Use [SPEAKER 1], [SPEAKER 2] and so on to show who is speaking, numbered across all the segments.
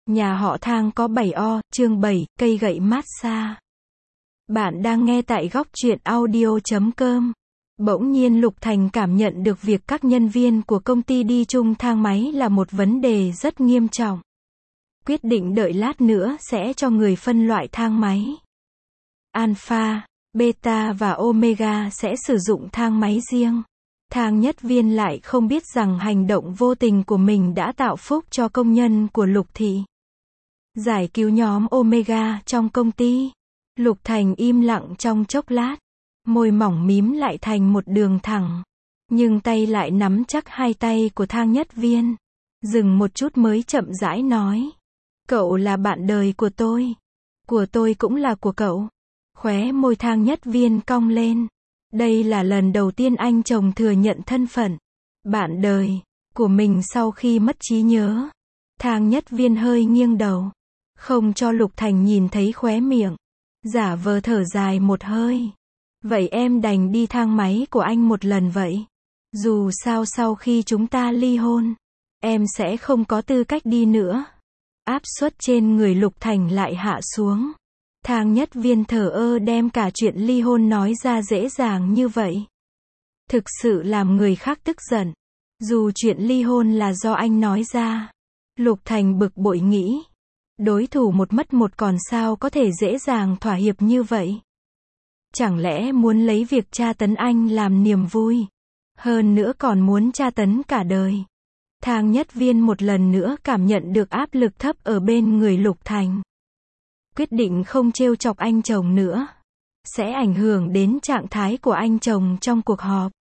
[SPEAKER 1] Nhà họ Thang có 7O, chương 7, cây gậy massage. Bạn đang nghe tại góc truyện audio.com. Bỗng nhiên Lục Thành cảm nhận được việc các nhân viên của công ty đi chung thang máy là một vấn đề rất nghiêm trọng. Quyết định đợi lát nữa sẽ cho người phân loại thang máy. Alpha, Beta và Omega sẽ sử dụng thang máy riêng. Thang nhất viên lại không biết rằng hành động vô tình của mình đã tạo phúc cho công nhân của Lục Thị. Giải cứu nhóm Omega trong công ty. Lục Thành im lặng trong chốc lát. Môi mỏng mím lại thành một đường thẳng. Nhưng tay lại nắm chắc hai tay của thang nhất viên. Dừng một chút mới chậm rãi nói. Cậu là bạn đời của tôi. Của tôi cũng là của cậu. Khóe môi thang nhất viên cong lên. Đây là lần đầu tiên anh chồng thừa nhận thân phận bạn đời của mình sau khi mất trí nhớ. Thang nhất viên hơi nghiêng đầu, không cho Lục Thành nhìn thấy khóe miệng, giả vờ thở dài một hơi. Vậy em đành đi thang máy của anh một lần vậy. Dù sao sau khi chúng ta ly hôn, em sẽ không có tư cách đi nữa. Áp suất trên người Lục Thành lại hạ xuống. Thang nhất viên thờ ơ đem cả chuyện ly hôn nói ra dễ dàng như vậy. Thực sự làm người khác tức giận. Dù chuyện ly hôn là do anh nói ra. Lục Thành bực bội nghĩ. Đối thủ một mất một còn sao có thể dễ dàng thỏa hiệp như vậy. Chẳng lẽ muốn lấy việc tra tấn anh làm niềm vui. Hơn nữa còn muốn tra tấn cả đời. Thang nhất viên một lần nữa cảm nhận được áp lực thấp ở bên người Lục Thành. Quyết định không trêu chọc anh chồng nữa. Sẽ ảnh hưởng đến trạng thái của anh chồng trong cuộc họp.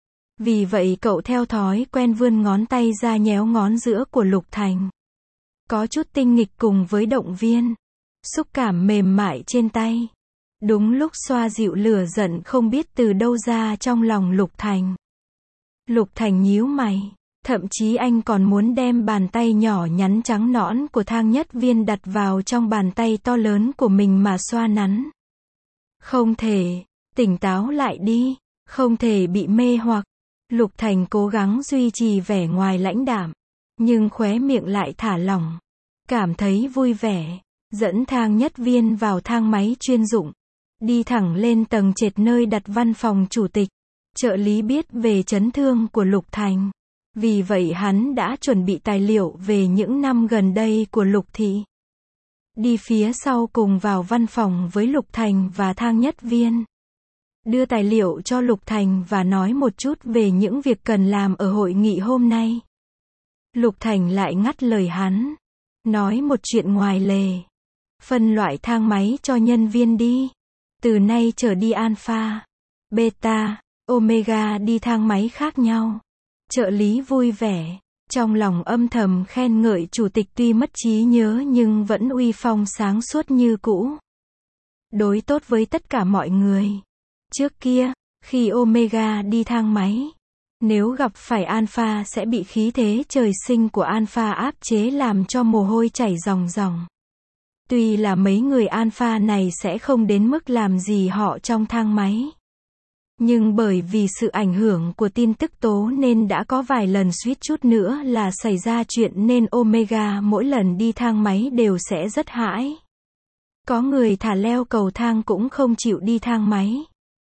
[SPEAKER 1] Vì vậy cậu theo thói quen vươn ngón tay ra nhéo ngón giữa của Lục Thành. Có chút tinh nghịch cùng với động viên. Xúc cảm mềm mại trên tay. Đúng lúc xoa dịu lửa giận không biết từ đâu ra trong lòng Lục Thành. Lục Thành nhíu mày. Thậm chí anh còn muốn đem bàn tay nhỏ nhắn trắng nõn của thang nhất viên đặt vào trong bàn tay to lớn của mình mà xoa nắn. Không thể, tỉnh táo lại đi, không thể bị mê hoặc. Lục Thành cố gắng duy trì vẻ ngoài lãnh đạm, nhưng khóe miệng lại thả lỏng. Cảm thấy vui vẻ, dẫn thang nhất viên vào thang máy chuyên dụng. Đi thẳng lên tầng trệt nơi đặt văn phòng chủ tịch. Trợ lý biết về chấn thương của Lục Thành. Vì vậy hắn đã chuẩn bị tài liệu về những năm gần đây của Lục Thị. Đi phía sau cùng vào văn phòng với Lục Thành và thang nhất viên. Đưa tài liệu cho Lục Thành và nói một chút về những việc cần làm ở hội nghị hôm nay. Lục Thành lại ngắt lời hắn. Nói một chuyện ngoài lề. Phân loại thang máy cho nhân viên đi. Từ nay trở đi Alpha, Beta, Omega đi thang máy khác nhau. Trợ lý vui vẻ, trong lòng âm thầm khen ngợi chủ tịch tuy mất trí nhớ nhưng vẫn uy phong sáng suốt như cũ. Đối tốt với tất cả mọi người. Trước kia, khi Omega đi thang máy, nếu gặp phải Alpha sẽ bị khí thế trời sinh của Alpha áp chế làm cho mồ hôi chảy ròng ròng. Tuy là mấy người Alpha này sẽ không đến mức làm gì họ trong thang máy. Nhưng bởi vì sự ảnh hưởng của tin tức tố nên đã có vài lần suýt chút nữa là xảy ra chuyện nên Omega mỗi lần đi thang máy đều sẽ rất hãi. Có người thả leo cầu thang cũng không chịu đi thang máy.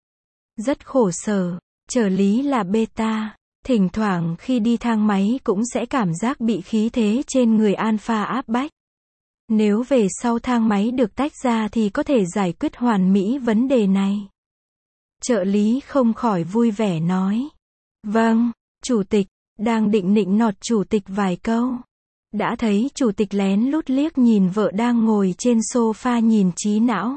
[SPEAKER 1] Rất khổ sở, trợ lý là Beta. Thỉnh thoảng khi đi thang máy cũng sẽ cảm giác bị khí thế trên người Alpha áp bách. Nếu về sau thang máy được tách ra thì có thể giải quyết hoàn mỹ vấn đề này. Trợ lý không khỏi vui vẻ nói. Vâng, chủ tịch, đang định nịnh nọt chủ tịch vài câu. Đã thấy chủ tịch lén lút liếc nhìn vợ đang ngồi trên sofa nhìn trí não.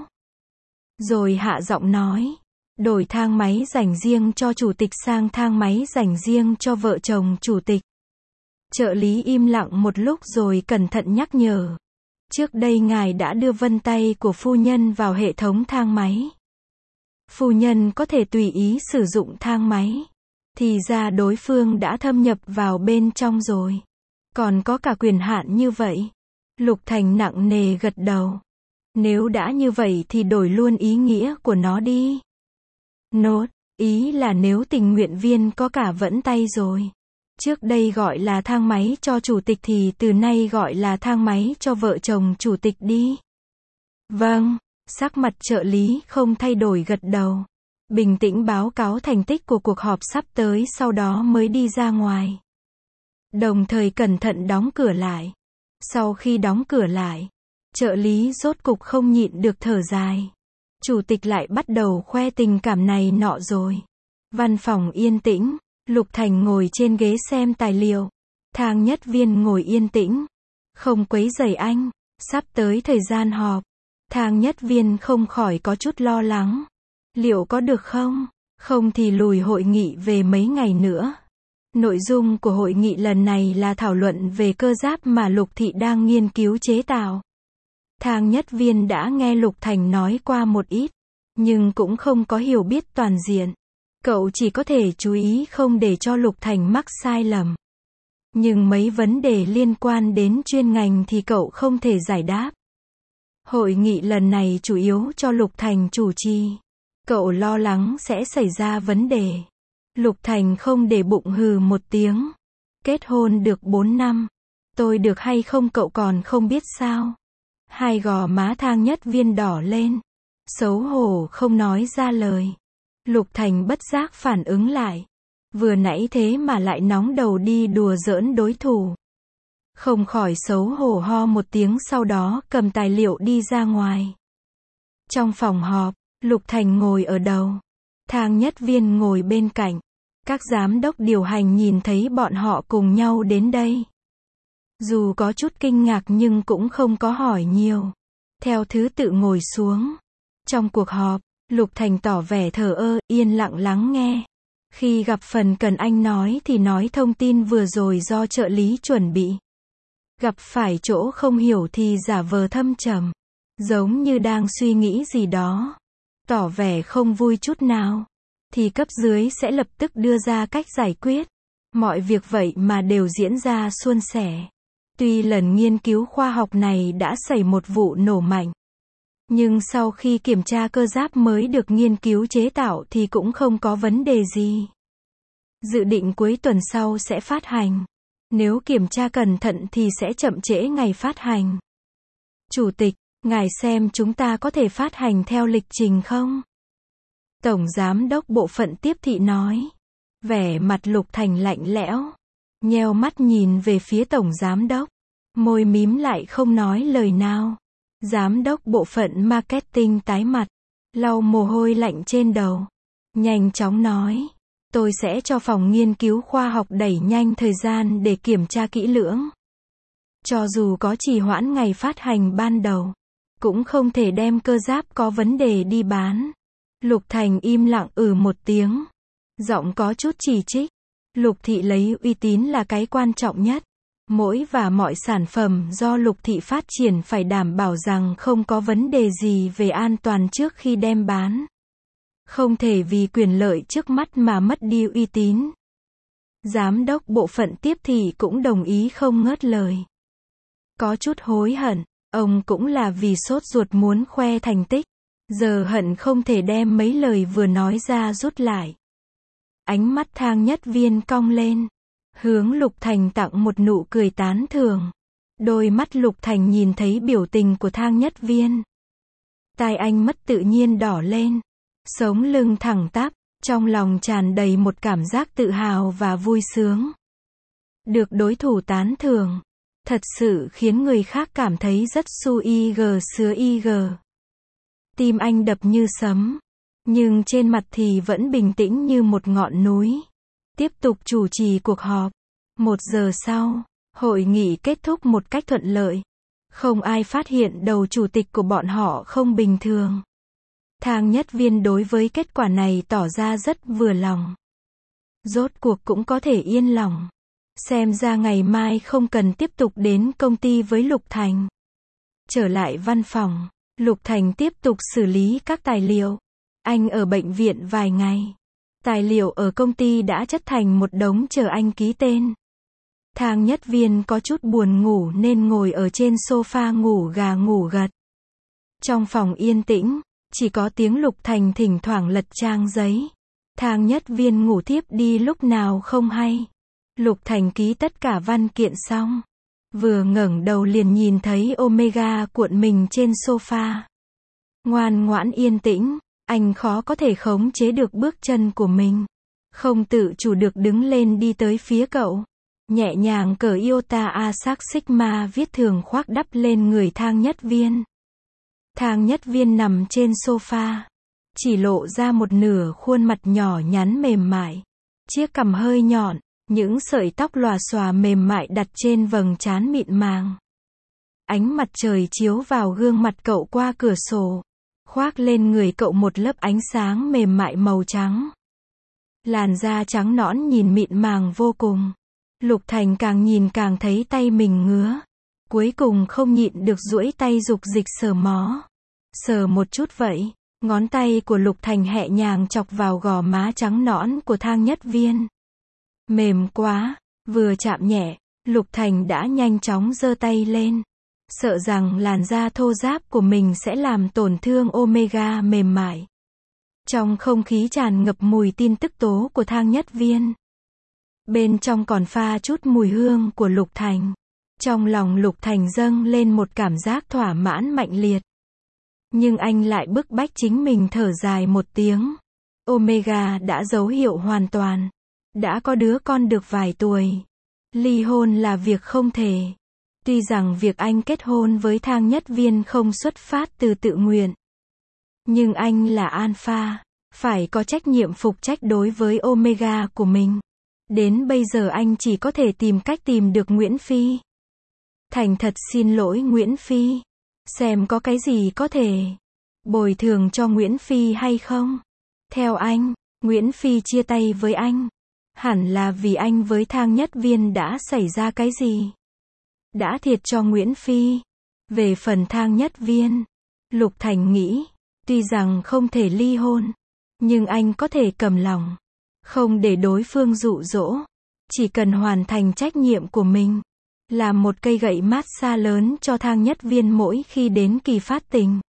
[SPEAKER 1] Rồi hạ giọng nói. Đổi thang máy dành riêng cho chủ tịch sang thang máy dành riêng cho vợ chồng chủ tịch. Trợ lý im lặng một lúc rồi cẩn thận nhắc nhở. Trước đây ngài đã đưa vân tay của phu nhân vào hệ thống thang máy. Phu nhân có thể tùy ý sử dụng thang máy. Thì ra đối phương đã thâm nhập vào bên trong rồi. Còn có cả quyền hạn như vậy. Lục Thành nặng nề gật đầu. Nếu đã như vậy thì đổi luôn ý nghĩa của nó đi. Nốt, ý là nếu tình nguyện viên có cả vẫn tay rồi. Trước đây gọi là thang máy cho chủ tịch thì từ nay gọi là thang máy cho vợ chồng chủ tịch đi. Vâng, sắc mặt trợ lý không thay đổi gật đầu. Bình tĩnh báo cáo thành tích của cuộc họp sắp tới sau đó mới đi ra ngoài. Đồng thời cẩn thận đóng cửa lại. Sau khi đóng cửa lại, trợ lý rốt cục không nhịn được thở dài. Chủ tịch lại bắt đầu khoe tình cảm này nọ rồi. Văn phòng yên tĩnh, Lục Thành ngồi trên ghế xem tài liệu. Thang Nhất Viên ngồi yên tĩnh, không quấy rầy anh. Sắp tới thời gian họp, Thang Nhất Viên không khỏi có chút lo lắng. Liệu có được không? Không thì lùi hội nghị về mấy ngày nữa. Nội dung của hội nghị lần này là thảo luận về cơ giáp mà Lục Thị đang nghiên cứu chế tạo. Thang Nhất Viên đã nghe Lục Thành nói qua một ít, nhưng cũng không có hiểu biết toàn diện. Cậu chỉ có thể chú ý không để cho Lục Thành mắc sai lầm. Nhưng mấy vấn đề liên quan đến chuyên ngành thì cậu không thể giải đáp. Hội nghị lần này chủ yếu cho Lục Thành chủ trì. Cậu lo lắng sẽ xảy ra vấn đề. Lục Thành không để bụng hừ một tiếng. Kết hôn được 4 năm. Tôi được hay không cậu còn không biết sao? Hai gò má Thang Nhất Viên đỏ lên. Xấu hổ không nói ra lời. Lục Thành bất giác phản ứng lại. Vừa nãy thế mà lại nóng đầu đi đùa giỡn đối thủ. Không khỏi xấu hổ ho một tiếng sau đó cầm tài liệu đi ra ngoài. Trong phòng họp, Lục Thành ngồi ở đầu. Thang Nhất Viên ngồi bên cạnh. Các giám đốc điều hành nhìn thấy bọn họ cùng nhau đến đây. Dù có chút kinh ngạc nhưng cũng không có hỏi nhiều. Theo thứ tự ngồi xuống. Trong cuộc họp, Lục Thành tỏ vẻ thờ ơ, yên lặng lắng nghe. Khi gặp phần cần anh nói thì nói thông tin vừa rồi do trợ lý chuẩn bị. Gặp phải chỗ không hiểu thì giả vờ thâm trầm. Giống như đang suy nghĩ gì đó. Tỏ vẻ không vui chút nào. Thì cấp dưới sẽ lập tức đưa ra cách giải quyết. Mọi việc vậy mà đều diễn ra suôn sẻ. Tuy lần nghiên cứu khoa học này đã xảy một vụ nổ mạnh. Nhưng sau khi kiểm tra cơ giáp mới được nghiên cứu chế tạo thì cũng không có vấn đề gì. Dự định cuối tuần sau sẽ phát hành. Nếu kiểm tra cẩn thận thì sẽ chậm trễ ngày phát hành. Chủ tịch, ngài xem chúng ta có thể phát hành theo lịch trình không? Tổng giám đốc bộ phận tiếp thị nói. Vẻ mặt Lục Thành lạnh lẽo. Nheo mắt nhìn về phía tổng giám đốc. Môi mím lại không nói lời nào. Giám đốc bộ phận marketing tái mặt. Lau mồ hôi lạnh trên đầu. Nhanh chóng nói. Tôi sẽ cho phòng nghiên cứu khoa học đẩy nhanh thời gian để kiểm tra kỹ lưỡng. Cho dù có trì hoãn ngày phát hành ban đầu, cũng không thể đem cơ giáp có vấn đề đi bán. Lục Thành im lặng một tiếng. Giọng có chút chỉ trích. Lục Thị lấy uy tín là cái quan trọng nhất. Mỗi và mọi sản phẩm do Lục Thị phát triển phải đảm bảo rằng không có vấn đề gì về an toàn trước khi đem bán. Không thể vì quyền lợi trước mắt mà mất đi uy tín. Giám đốc bộ phận tiếp thị cũng đồng ý không ngớt lời. Có chút hối hận, ông cũng là vì sốt ruột muốn khoe thành tích. Giờ hận không thể đem mấy lời vừa nói ra rút lại. Ánh mắt Thang Nhất Viên cong lên. Hướng Lục Thành tặng một nụ cười tán thưởng. Đôi mắt Lục Thành nhìn thấy biểu tình của Thang Nhất Viên. Tai anh mất tự nhiên đỏ lên. Sống lưng thẳng tắp, trong lòng tràn đầy một cảm giác tự hào và vui sướng. Được đối thủ tán thưởng, thật sự khiến người khác cảm thấy rất sứa ig. Tim anh đập như sấm, nhưng trên mặt thì vẫn bình tĩnh như một ngọn núi. Tiếp tục chủ trì cuộc họp. 1 giờ sau, hội nghị kết thúc một cách thuận lợi. Không ai phát hiện đầu chủ tịch của bọn họ không bình thường. Thang Nhất Viên đối với kết quả này tỏ ra rất vừa lòng. Rốt cuộc cũng có thể yên lòng. Xem ra ngày mai không cần tiếp tục đến công ty với Lục Thành. Trở lại văn phòng, Lục Thành tiếp tục xử lý các tài liệu. Anh ở bệnh viện vài ngày. Tài liệu ở công ty đã chất thành một đống chờ anh ký tên. Thang Nhất Viên có chút buồn ngủ nên ngồi ở trên sofa ngủ gà ngủ gật. Trong phòng yên tĩnh, chỉ có tiếng Lục Thành thỉnh thoảng lật trang giấy. Thang Nhất Viên ngủ thiếp đi lúc nào không hay. Lục Thành ký tất cả văn kiện xong. Vừa ngẩng đầu liền nhìn thấy Omega cuộn mình trên sofa. Ngoan ngoãn yên tĩnh, anh khó có thể khống chế được bước chân của mình. Không tự chủ được đứng lên đi tới phía cậu. Nhẹ nhàng cởi Iota Asac Sigma viết thường khoác đắp lên người Thang Nhất Viên. Thang Nhất Viên nằm trên sofa. Chỉ lộ ra một nửa khuôn mặt nhỏ nhắn mềm mại. Chiếc cằm hơi nhọn, những sợi tóc lòa xòa mềm mại đặt trên vầng trán mịn màng. Ánh mặt trời chiếu vào gương mặt cậu qua cửa sổ, khoác lên người cậu một lớp ánh sáng mềm mại màu trắng. Làn da trắng nõn nhìn mịn màng vô cùng. Lục Thành càng nhìn càng thấy tay mình ngứa. Cuối cùng không nhịn được duỗi tay dục dịch sờ mó. Sờ một chút vậy. Ngón tay của Lục Thành nhẹ nhàng chọc vào gò má trắng nõn của Thang Nhất Viên. Mềm quá, vừa chạm nhẹ, Lục Thành đã nhanh chóng giơ tay lên. Sợ rằng làn da thô ráp của mình sẽ làm tổn thương Omega mềm mại. Trong không khí tràn ngập mùi tin tức tố của Thang Nhất Viên. Bên trong còn pha chút mùi hương của Lục Thành. Trong lòng Lục Thành dâng lên một cảm giác thỏa mãn mạnh liệt. Nhưng anh lại bức bách chính mình thở dài một tiếng. Omega đã dấu hiệu hoàn toàn. Đã có đứa con được vài tuổi. Ly hôn là việc không thể. Tuy rằng việc anh kết hôn với Thang Nhất Viên không xuất phát từ tự nguyện. Nhưng anh là alpha, phải có trách nhiệm phục trách đối với Omega của mình. Đến bây giờ anh chỉ có thể tìm cách tìm được Nguyễn Phi. Thành thật xin lỗi Nguyễn Phi. Xem có cái gì có thể bồi thường cho Nguyễn Phi hay không. Theo anh, Nguyễn Phi chia tay với anh. Hẳn là vì anh với Thang Nhất Viên đã xảy ra cái gì. Đã thiệt cho Nguyễn Phi. Về phần Thang Nhất Viên, Lục Thành nghĩ, tuy rằng không thể ly hôn, nhưng anh có thể cầm lòng. Không để đối phương dụ dỗ. Chỉ cần hoàn thành trách nhiệm của mình. Làm một cây gậy massage lớn cho Thang Nhất Viên mỗi khi đến kỳ phát tình.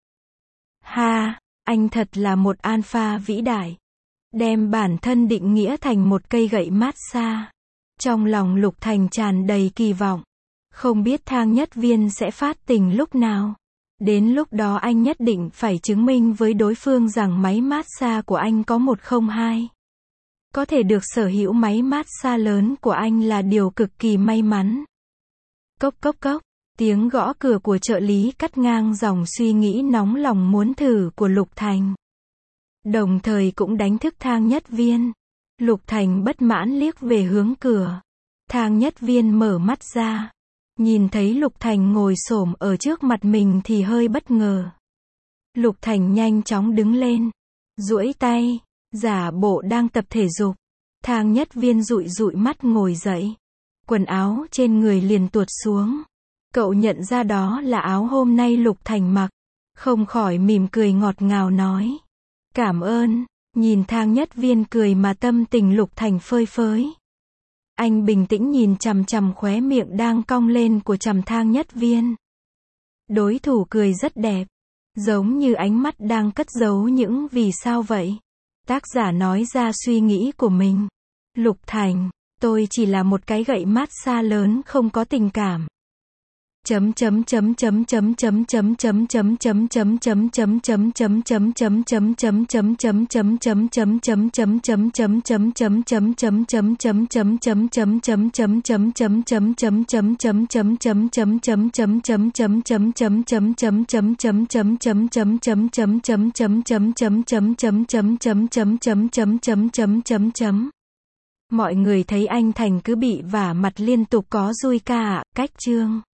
[SPEAKER 1] Ha, anh thật là một alpha vĩ đại. Đem bản thân định nghĩa thành một cây gậy massage. Trong lòng Lục Thành tràn đầy kỳ vọng. Không biết Thang Nhất Viên sẽ phát tình lúc nào. Đến lúc đó anh nhất định phải chứng minh với đối phương rằng máy massage của anh có 102. Có thể được sở hữu máy massage lớn của anh là điều cực kỳ may mắn. Cốc cốc cốc, tiếng gõ cửa của trợ lý cắt ngang dòng suy nghĩ nóng lòng muốn thử của Lục Thành. Đồng thời cũng đánh thức Thang Nhất Viên. Lục Thành bất mãn liếc về hướng cửa. Thang Nhất Viên mở mắt ra. Nhìn thấy Lục Thành ngồi xổm ở trước mặt mình thì hơi bất ngờ. Lục Thành nhanh chóng đứng lên. Duỗi tay, giả bộ đang tập thể dục. Thang Nhất Viên dụi dụi mắt ngồi dậy. Quần áo trên người liền tuột xuống. Cậu nhận ra đó là áo hôm nay Lục Thành mặc. Không khỏi mỉm cười ngọt ngào nói. Cảm ơn. Nhìn Thang Nhất Viên cười mà tâm tình Lục Thành phơi phới. Anh bình tĩnh nhìn chằm chằm khóe miệng đang cong lên của Thang Nhất Viên. Đối thủ cười rất đẹp. Giống như ánh mắt đang cất giấu những vì sao vậy. Tác giả nói ra suy nghĩ của mình. Lục Thành, tôi chỉ là một cái gậy massage lớn không có tình cảm. Mọi người thấy anh Thành cứ bị vả mặt liên tục có dui ca ạ, cách chương.